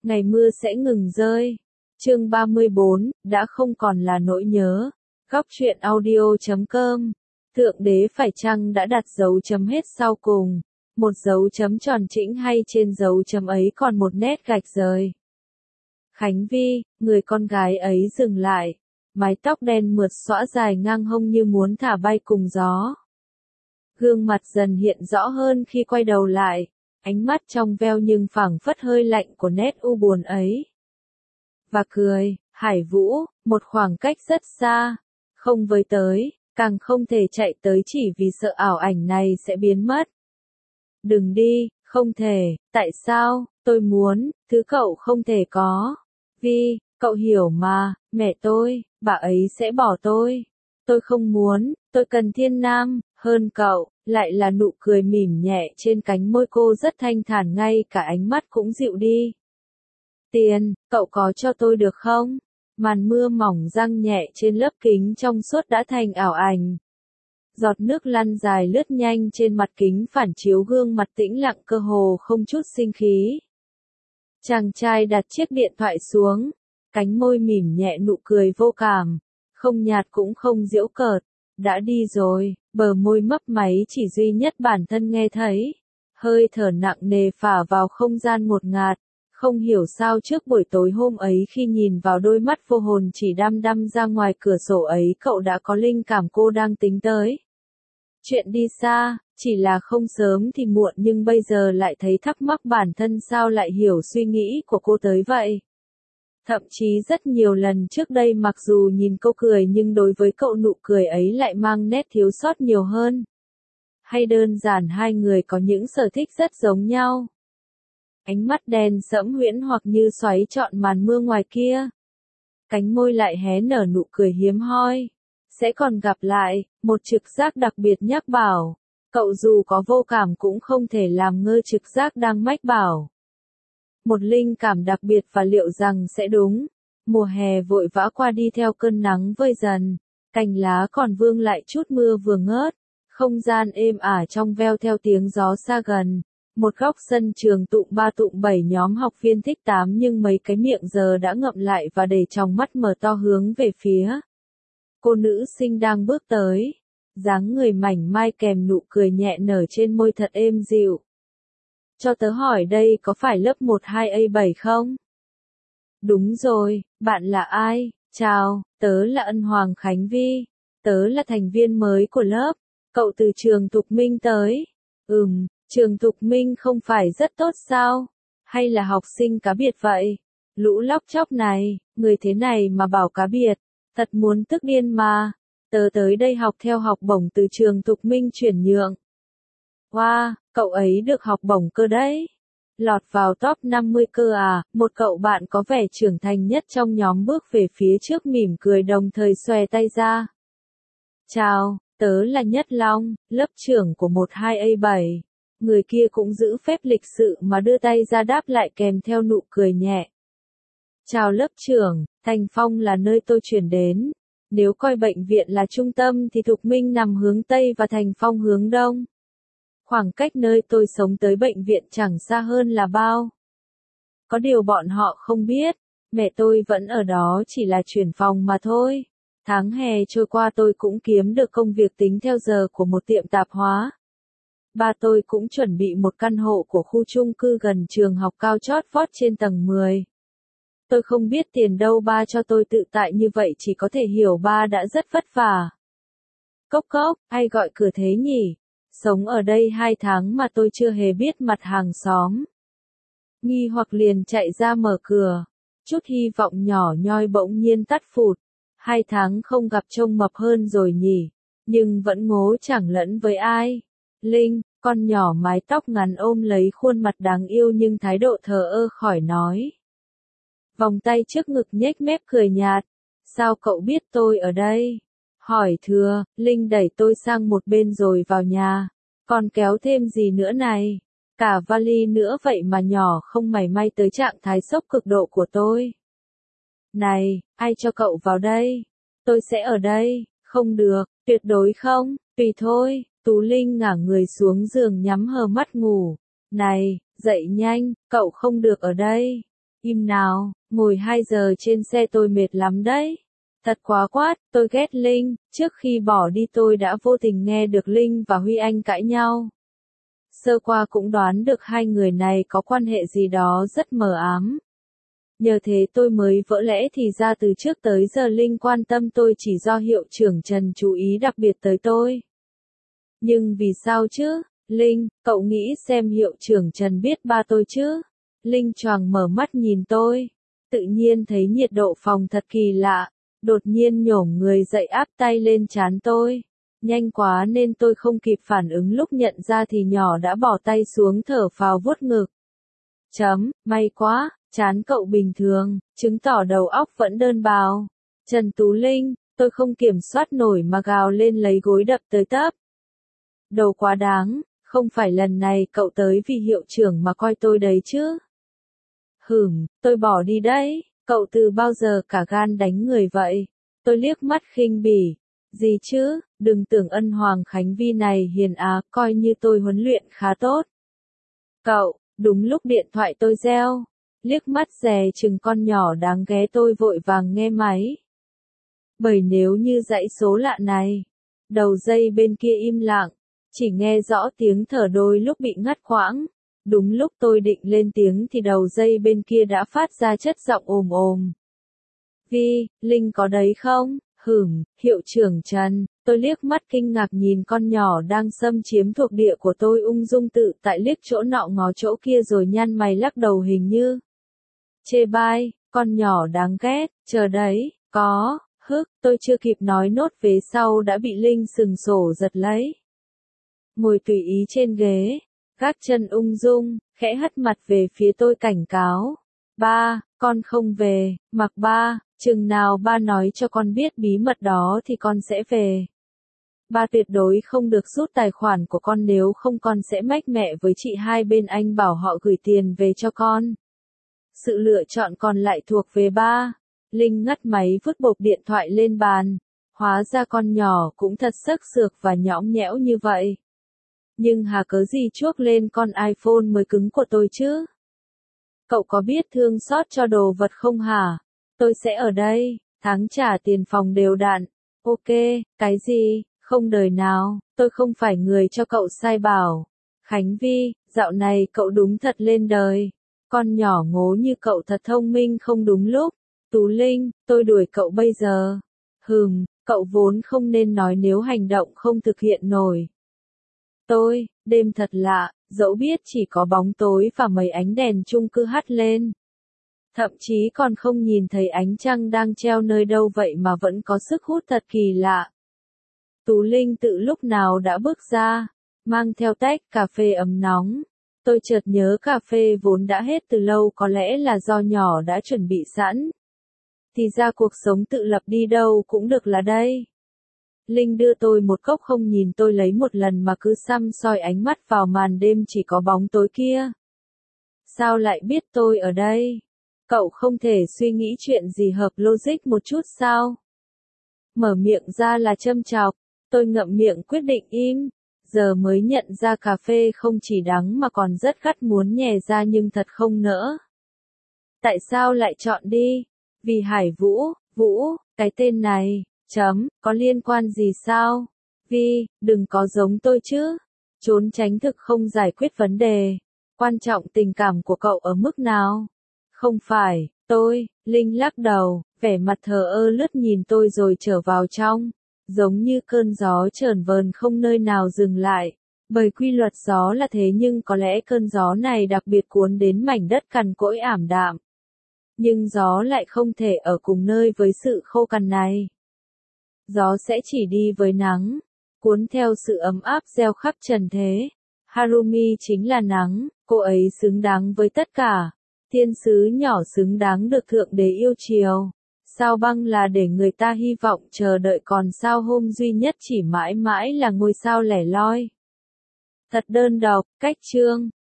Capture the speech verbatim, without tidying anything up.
ngày mưa sẽ ngừng rơi. Chương ba mươi bốn, đã không còn là nỗi nhớ. Góc truyện audio chấm com. Thượng đế phải chăng đã đặt dấu chấm hết sau cùng, một dấu chấm tròn chỉnh hay trên dấu chấm ấy còn một nét gạch rời. Khánh Vi, người con gái ấy dừng lại, mái tóc đen mượt xõa dài ngang hông như muốn thả bay cùng gió. Gương mặt dần hiện rõ hơn khi quay đầu lại, ánh mắt trong veo nhưng phảng phất hơi lạnh của nét u buồn ấy. Và cười, Hải Vũ, một khoảng cách rất xa, không với tới, càng không thể chạy tới chỉ vì sợ ảo ảnh này sẽ biến mất. Đừng đi, không thể, tại sao, tôi muốn, thứ cậu không thể có. Vi, cậu hiểu mà, mẹ tôi, bà ấy sẽ bỏ tôi. Tôi không muốn, tôi cần Thiên Nam, hơn cậu, lại là nụ cười mỉm nhẹ trên cánh môi cô rất thanh thản ngay cả ánh mắt cũng dịu đi. Tiền, cậu có cho tôi được không? Màn mưa mỏng răng nhẹ trên lớp kính trong suốt đã thành ảo ảnh. Giọt nước lăn dài lướt nhanh trên mặt kính phản chiếu gương mặt tĩnh lặng cơ hồ không chút sinh khí. Chàng trai đặt chiếc điện thoại xuống, cánh môi mỉm nhẹ nụ cười vô cảm, không nhạt cũng không giễu cợt. Đã đi rồi, bờ môi mấp máy chỉ duy nhất bản thân nghe thấy. Hơi thở nặng nề phả vào không gian ngột ngạt. Không hiểu sao trước buổi tối hôm ấy khi nhìn vào đôi mắt vô hồn chỉ đăm đăm ra ngoài cửa sổ ấy cậu đã có linh cảm cô đang tính tới. Chuyện đi xa, chỉ là không sớm thì muộn nhưng bây giờ lại thấy thắc mắc bản thân sao lại hiểu suy nghĩ của cô tới vậy. Thậm chí rất nhiều lần trước đây mặc dù nhìn cô cười nhưng đối với cậu nụ cười ấy lại mang nét thiếu sót nhiều hơn. Hay đơn giản hai người có những sở thích rất giống nhau. Ánh mắt đen sẫm huyễn hoặc như xoáy trọn màn mưa ngoài kia. Cánh môi lại hé nở nụ cười hiếm hoi. Sẽ còn gặp lại, một trực giác đặc biệt nhắc bảo. Cậu dù có vô cảm cũng không thể làm ngơ trực giác đang mách bảo. Một linh cảm đặc biệt và liệu rằng sẽ đúng. Mùa hè vội vã qua đi theo cơn nắng vơi dần. Cành lá còn vương lại chút mưa vừa ngớt. Không gian êm ả trong veo theo tiếng gió xa gần. Một góc sân trường tụng ba tụng bảy nhóm học viên thích tám nhưng mấy cái miệng giờ đã ngậm lại và để tròng mắt mở to hướng về phía. Cô nữ sinh đang bước tới. Dáng người mảnh mai kèm nụ cười nhẹ nở trên môi thật êm dịu. Cho tớ hỏi đây có phải lớp một hai A bảy không? Đúng rồi, bạn là ai? Chào, tớ là Ân Hoàng Khánh Vi. Tớ là thành viên mới của lớp. Cậu từ trường Thục Minh tới. Ừm. Trường Thục Minh không phải rất tốt sao? Hay là học sinh cá biệt vậy? Lũ lóc chóc này, người thế này mà bảo cá biệt, thật muốn tức điên mà. Tớ tới đây học theo học bổng từ trường Thục Minh chuyển nhượng. Wow, cậu ấy được học bổng cơ đấy. Lọt vào top năm mươi cơ à, một cậu bạn có vẻ trưởng thành nhất trong nhóm bước về phía trước mỉm cười đồng thời xòe tay ra. Chào, tớ là Nhất Long, lớp trưởng của một hai A bảy. Người kia cũng giữ phép lịch sự mà đưa tay ra đáp lại kèm theo nụ cười nhẹ. Chào lớp trưởng, Thành Phong là nơi tôi chuyển đến. Nếu coi bệnh viện là trung tâm thì Thục Minh nằm hướng Tây và Thành Phong hướng Đông. Khoảng cách nơi tôi sống tới bệnh viện chẳng xa hơn là bao. Có điều bọn họ không biết, mẹ tôi vẫn ở đó chỉ là chuyển phòng mà thôi. Tháng hè trôi qua tôi cũng kiếm được công việc tính theo giờ của một tiệm tạp hóa. Ba tôi cũng chuẩn bị một căn hộ của khu chung cư gần trường học cao chót vót trên tầng mười. Tôi không biết tiền đâu ba cho tôi tự tại như vậy chỉ có thể hiểu ba đã rất vất vả. Cốc cốc, ai gọi cửa thế nhỉ? Sống ở đây hai tháng mà tôi chưa hề biết mặt hàng xóm. Nghi hoặc liền chạy ra mở cửa. Chút hy vọng nhỏ nhoi bỗng nhiên tắt phụt. Hai tháng không gặp trông mập hơn rồi nhỉ. Nhưng vẫn ngố chẳng lẫn với ai. Linh, con nhỏ mái tóc ngắn ôm lấy khuôn mặt đáng yêu nhưng thái độ thờ ơ khỏi nói. Vòng tay trước ngực nhếch mép cười nhạt. Sao cậu biết tôi ở đây? Hỏi thừa, Linh đẩy tôi sang một bên rồi vào nhà. Còn kéo thêm gì nữa này? Cả vali nữa vậy mà nhỏ không mảy may tới trạng thái sốc cực độ của tôi. Này, ai cho cậu vào đây? Tôi sẽ ở đây, không được, tuyệt đối không, tùy thôi. Tú Linh ngả người xuống giường nhắm hờ mắt ngủ. Này, dậy nhanh, cậu không được ở đây. Im nào, ngồi hai giờ trên xe tôi mệt lắm đấy. Thật quá quát, tôi ghét Linh, trước khi bỏ đi tôi đã vô tình nghe được Linh và Huy Anh cãi nhau. Sơ qua cũng đoán được hai người này có quan hệ gì đó rất mờ ám. Nhờ thế tôi mới vỡ lẽ thì ra từ trước tới giờ Linh quan tâm tôi chỉ do hiệu trưởng Trần chú ý đặc biệt tới tôi. Nhưng vì sao chứ? Linh, cậu nghĩ xem hiệu trưởng Trần biết ba tôi chứ? Linh choàng mở mắt nhìn tôi. Tự nhiên thấy nhiệt độ phòng thật kỳ lạ. Đột nhiên nhổm người dậy áp tay lên trán tôi. Nhanh quá nên tôi không kịp phản ứng, lúc nhận ra thì nhỏ đã bỏ tay xuống thở phào vuốt ngực. Chấm, may quá, trán cậu bình thường, chứng tỏ đầu óc vẫn đơn bào. Trần Tú Linh, tôi không kiểm soát nổi mà gào lên lấy gối đập tới tấp. Đầu quá đáng, không phải lần này cậu tới vì hiệu trưởng mà coi tôi đấy chứ. Hửm, tôi bỏ đi đấy, cậu từ bao giờ cả gan đánh người vậy? Tôi liếc mắt khinh bỉ. Gì chứ, đừng tưởng ân Hoàng Khánh Vi này hiền á, coi như tôi huấn luyện khá tốt. Cậu, đúng lúc điện thoại tôi reo, liếc mắt dè chừng con nhỏ đáng ghé tôi vội vàng nghe máy. Bởi nếu như dãy số lạ này, đầu dây bên kia im lặng, chỉ nghe rõ tiếng thở đôi lúc bị ngắt quãng. Đúng lúc tôi định lên tiếng thì đầu dây bên kia đã phát ra chất giọng ồm ồm. Vi, Linh có đấy không? Hửm, hiệu trưởng Trần, tôi liếc mắt kinh ngạc nhìn con nhỏ đang xâm chiếm thuộc địa của tôi, ung dung tự tại liếc chỗ nọ ngó chỗ kia rồi nhăn mày lắc đầu hình như chê bai, con nhỏ đáng ghét, chờ đấy, có, hức, tôi chưa kịp nói nốt vế sau đã bị Linh sừng sổ giật lấy. Ngồi tùy ý trên ghế, gác chân ung dung, khẽ hất mặt về phía tôi cảnh cáo. Ba, con không về, mặc ba. Chừng nào ba nói cho con biết bí mật đó thì con sẽ về. Ba tuyệt đối không được rút tài khoản của con, nếu không con sẽ mách mẹ với chị hai bên anh bảo họ gửi tiền về cho con. Sự lựa chọn còn lại thuộc về ba. Linh ngắt máy vứt bộp điện thoại lên bàn. Hóa ra con nhỏ cũng thật sắc sược và nhõng nhẽo như vậy. Nhưng hà cớ gì chuốc lên con iPhone mới cứng của tôi chứ? Cậu có biết thương xót cho đồ vật không hả? Tôi sẽ ở đây, tháng trả tiền phòng đều đặn. Ok, cái gì, không đời nào, tôi không phải người cho cậu sai bảo. Khánh Vi, dạo này cậu đúng thật lên đời. Con nhỏ ngố như cậu thật thông minh không đúng lúc. Tú Linh, tôi đuổi cậu bây giờ. Hừm, cậu vốn không nên nói nếu hành động không thực hiện nổi. Tôi, đêm thật lạ, dẫu biết chỉ có bóng tối và mấy ánh đèn chung cư hắt lên. Thậm chí còn không nhìn thấy ánh trăng đang treo nơi đâu vậy mà vẫn có sức hút thật kỳ lạ. Tú Linh tự lúc nào đã bước ra, mang theo tách cà phê ấm nóng. Tôi chợt nhớ cà phê vốn đã hết từ lâu, có lẽ là do nhỏ đã chuẩn bị sẵn. Thì ra cuộc sống tự lập đi đâu cũng được là đây. Linh đưa tôi một cốc không nhìn tôi lấy một lần mà cứ săm soi ánh mắt vào màn đêm chỉ có bóng tối kia. Sao lại biết tôi ở đây? Cậu không thể suy nghĩ chuyện gì hợp logic một chút sao? Mở miệng ra là châm chọc, tôi ngậm miệng quyết định im, giờ mới nhận ra cà phê không chỉ đắng mà còn rất gắt muốn nhè ra nhưng thật không nỡ. Tại sao lại chọn đi? Vì Hải Vũ, Vũ, cái tên này, chấm, có liên quan gì sao? Vi, đừng có giống tôi chứ. Trốn tránh thực không giải quyết vấn đề. Quan trọng tình cảm của cậu ở mức nào? Không phải, tôi, Linh lắc đầu, vẻ mặt thờ ơ lướt nhìn tôi rồi trở vào trong. Giống như cơn gió chờn vờn không nơi nào dừng lại. Bởi quy luật gió là thế nhưng có lẽ cơn gió này đặc biệt cuốn đến mảnh đất cằn cỗi ảm đạm. Nhưng gió lại không thể ở cùng nơi với sự khô cằn này. Gió sẽ chỉ đi với nắng, cuốn theo sự ấm áp gieo khắp trần thế. Harumi chính là nắng, cô ấy xứng đáng với tất cả. Thiên sứ nhỏ xứng đáng được Thượng Đế yêu chiều. Sao băng là để người ta hy vọng chờ đợi, còn sao hôm duy nhất chỉ mãi mãi là ngôi sao lẻ loi. Thật đơn độc, cách chương.